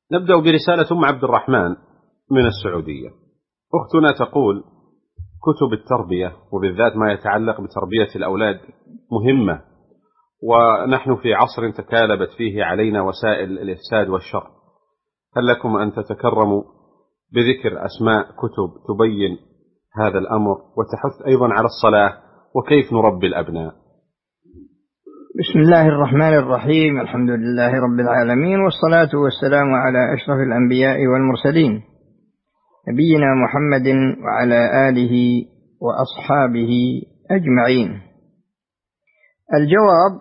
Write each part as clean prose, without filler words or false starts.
نبدأ برسالة أم عبد الرحمن من السعودية. أختنا تقول: كتب التربية وبالذات ما يتعلق بتربية الأولاد مهمة، ونحن في عصر تكالبت فيه علينا وسائل الإفساد والشر. هل لكم أن تتكرموا بذكر أسماء كتب تبين هذا الأمر وتحث أيضا على الصلاة وكيف نربي الأبناء؟ بسم الله الرحمن الرحيم. الحمد لله رب العالمين، والصلاة والسلام على أشرف الأنبياء والمرسلين، نبينا محمد وعلى آله وأصحابه أجمعين. الجواب: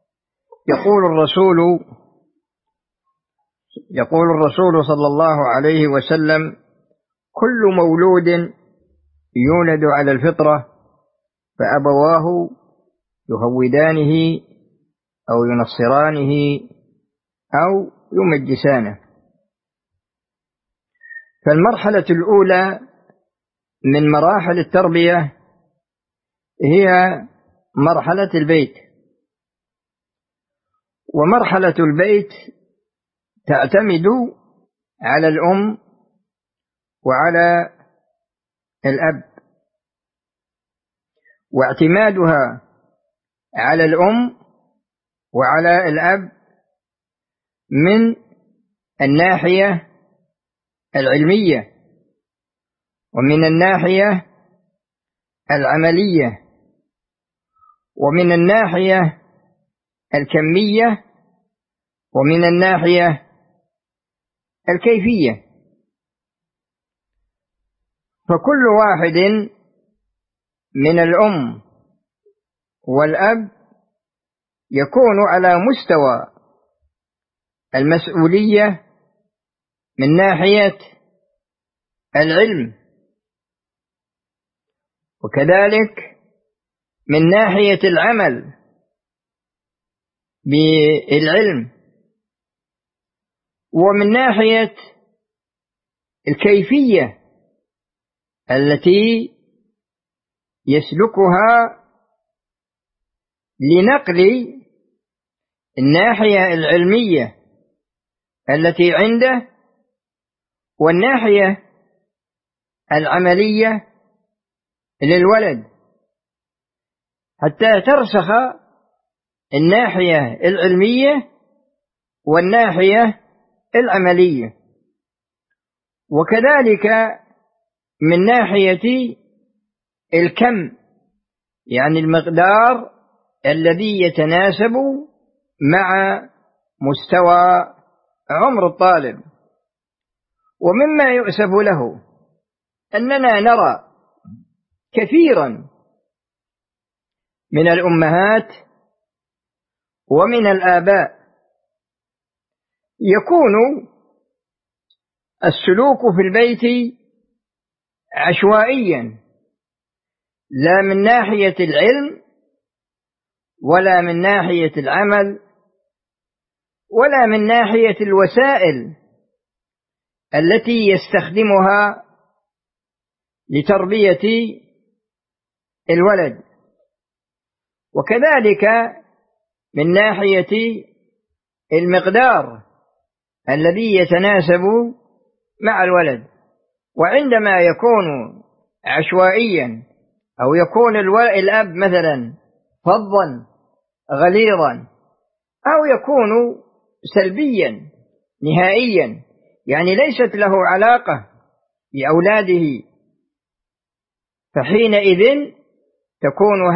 يقول الرسول صلى الله عليه وسلم: كل مولود يولد على الفطرة فأبواه يهودانه أو ينصرانه أو يمجسانه. فالمرحلة الأولى من مراحل التربية هي مرحلة البيت، ومرحلة البيت تعتمد على الأم وعلى الأب، واعتمادها على الأم وعلى الأب من الناحية العلمية ومن الناحية العملية ومن الناحية الكمية ومن الناحية الكيفية. فكل واحد من الأم والأب يكون على مستوى المسؤولية من ناحية العلم، وكذلك من ناحية العمل بالعلم، ومن ناحية الكيفية التي يسلكها لنقل الناحية العلمية التي عنده والناحية العملية للولد، حتى ترسخ الناحية العلمية والناحية العملية. وكذلك من ناحية الكم، يعني المقدار الذي يتناسب مع مستوى عمر الطالب. ومما يؤسف له أننا نرى كثيرا من الأمهات ومن الآباء يكون السلوك في البيت عشوائيا، لا من ناحية العلم ولا من ناحية العمل ولا من ناحية الوسائل التي يستخدمها لتربية الولد، وكذلك من ناحية المقدار الذي يتناسب مع الولد. وعندما يكون عشوائيا أو يكون الأب مثلا فظا غليظا أو يكون سلبيا نهائيا، يعني ليست له علاقة بأولاده، فحينئذ تكون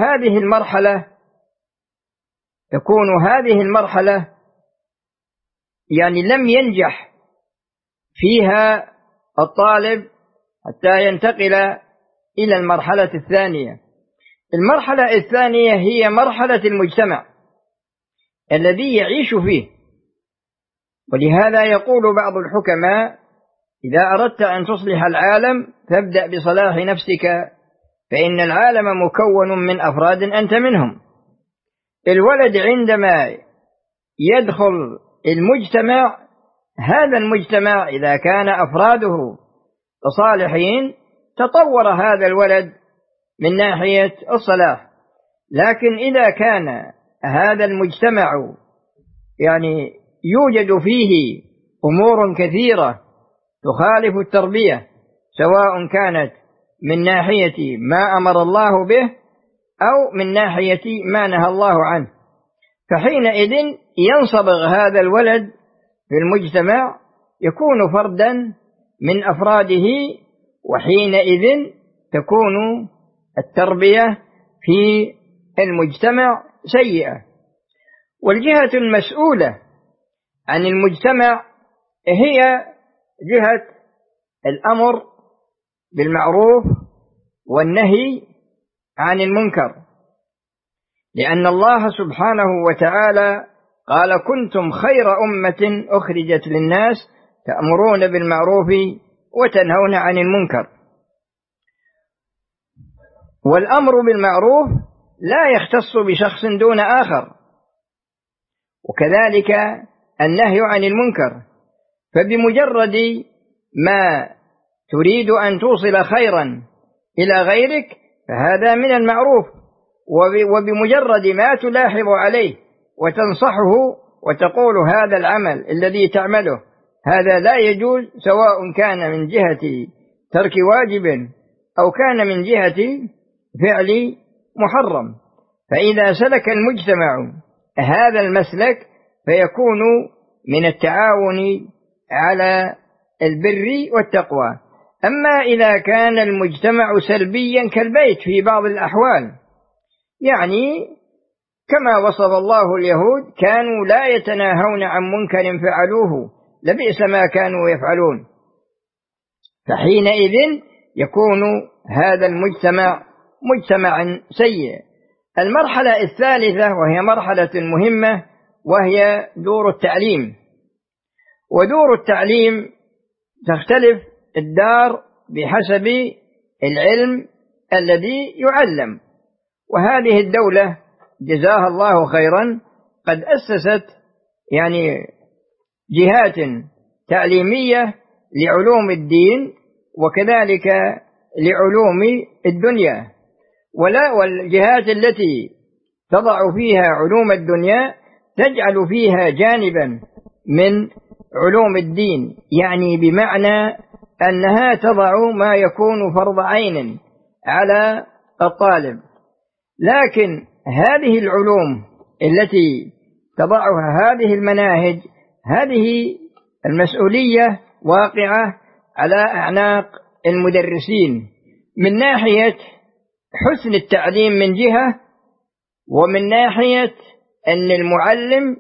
هذه المرحلة يعني لم ينجح فيها الطالب حتى ينتقل إلى المرحلة الثانية. المرحلة الثانية هي مرحلة المجتمع الذي يعيش فيه، ولهذا يقول بعض الحكماء: إذا أردت أن تصلح العالم فابدأ بصلاح نفسك، فإن العالم مكون من أفراد أنت منهم. الولد عندما يدخل المجتمع، هذا المجتمع إذا كان أفراده صالحين تطور هذا الولد من ناحية الصلاح. لكن إذا كان هذا المجتمع يعني يوجد فيه أمور كثيرة تخالف التربية، سواء كانت من ناحية ما أمر الله به أو من ناحية ما نهى الله عنه، فحينئذ ينصبغ هذا الولد في المجتمع، يكون فردا من أفراده، وحينئذ تكون التربية في المجتمع سيئة. والجهة المسؤولة عن المجتمع هي جهة الأمر بالمعروف والنهي عن المنكر، لأن الله سبحانه وتعالى قال: كنتم خير أمة أخرجت للناس تأمرون بالمعروف وتنهون عن المنكر. والأمر بالمعروف لا يختص بشخص دون آخر، وكذلك النهي عن المنكر، فبمجرد ما تريد أن توصل خيرا إلى غيرك فهذا من المعروف، وبمجرد ما تلاحظ عليه وتنصحه وتقول هذا العمل الذي تعمله هذا لا يجوز، سواء كان من جهة ترك واجب أو كان من جهة فعل محرم. فإذا سلك المجتمع هذا المسلك فيكون من التعاون على البر والتقوى. أما إذا كان المجتمع سلبيا كالبيت في بعض الأحوال، يعني كما وصف الله اليهود كانوا لا يتناهون عن منكر فعلوه لبئس ما كانوا يفعلون، فحينئذ يكون هذا المجتمع مجتمع سيء. المرحلة الثالثة وهي مرحلة مهمة، وهي دور التعليم. ودور التعليم تختلف الدار بحسب العلم الذي يعلم. وهذه الدولة جزاها الله خيرا قد أسست يعني جهات تعليمية لعلوم الدين وكذلك لعلوم الدنيا، والجهات التي تضع فيها علوم الدنيا تجعل فيها جانبا من علوم الدين، يعني بمعنى أنها تضع ما يكون فرض عين على الطالب. لكن هذه العلوم التي تضعها هذه المناهج، هذه المسؤولية واقعة على أعناق المدرسين من ناحية حسن التعليم من جهة، ومن ناحية أن المعلم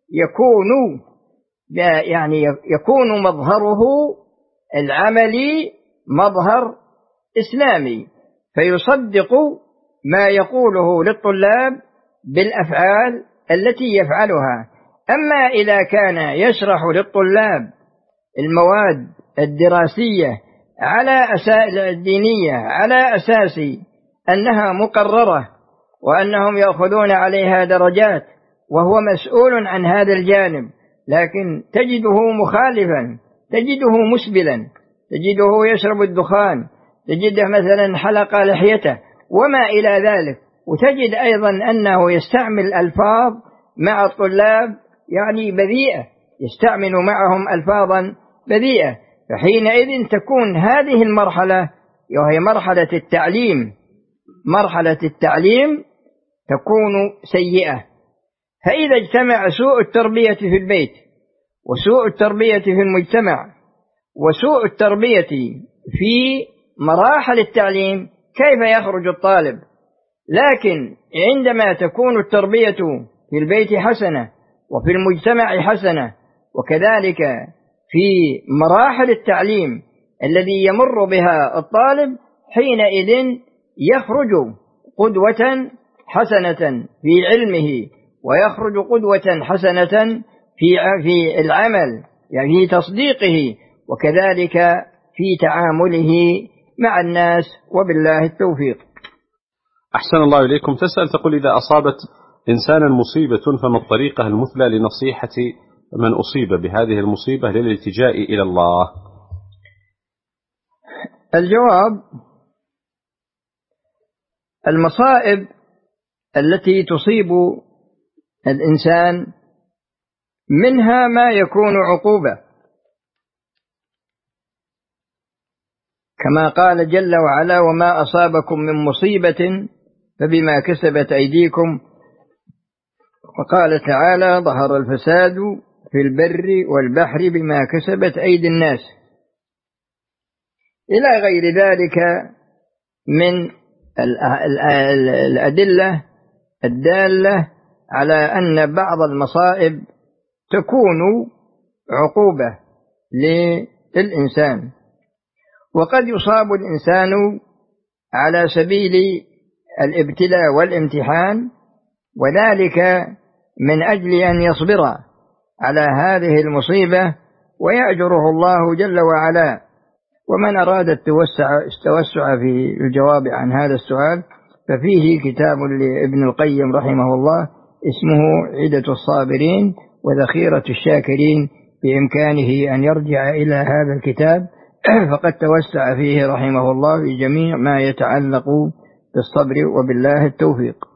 يكون مظهره العملي مظهر إسلامي، فيصدق ما يقوله للطلاب بالأفعال التي يفعلها. أما إذا كان يشرح للطلاب المواد الدراسية الدينية على أساس أنها مقررة وأنهم يأخذون عليها درجات وهو مسؤول عن هذا الجانب، لكن تجده مخالفا، تجده مسبلا، تجده يشرب الدخان، تجده مثلا حلق لحيته وما إلى ذلك، وتجد أيضا أنه يستعمل ألفاظ مع الطلاب يعني بذيئة، يستعمل معهم ألفاظا بذيئة. فحينئذ تكون هذه المرحلة وهي مرحلة التعليم تكون سيئة. فإذا اجتمع سوء التربية في البيت وسوء التربية في المجتمع وسوء التربية في مراحل التعليم، كيف يخرج الطالب؟ لكن عندما تكون التربية في البيت حسنة وفي المجتمع حسنة وكذلك في مراحل التعليم الذي يمر بها الطالب، حينئذ يخرج قدوة حسنة في علمه، ويخرج قدوة حسنة في العمل يعني في تصديقه، وكذلك في تعامله مع الناس، وبالله التوفيق. أحسن الله إليكم. تسأل تقول: إذا أصابت إنسانا مصيبة فما الطريقة المثلى لنصيحة من أصيب بهذه المصيبة للالتجاء إلى الله؟ الجواب: المصائب التي تصيب الإنسان منها ما يكون عقوبة، كما قال جل وعلا: وما أصابكم من مصيبة فبما كسبت أيديكم. وقال تعالى: ظهر الفساد في البر والبحر بما كسبت أيدي الناس، إلى غير ذلك من الأدلة الدالة على أن بعض المصائب تكون عقوبة للإنسان، وقد يصاب الإنسان على سبيل الابتلاء والامتحان، وذلك من أجل أن يصبر على هذه المصيبة ويأجره الله جل وعلا. ومن أراد التوسع في الجواب عن هذا السؤال ففيه كتاب لابن القيم رحمه الله اسمه عدة الصابرين وذخيرة الشاكرين، بإمكانه أن يرجع إلى هذا الكتاب، فقد توسع فيه رحمه الله في جميع ما يتعلق بالصبر، وبالله التوفيق.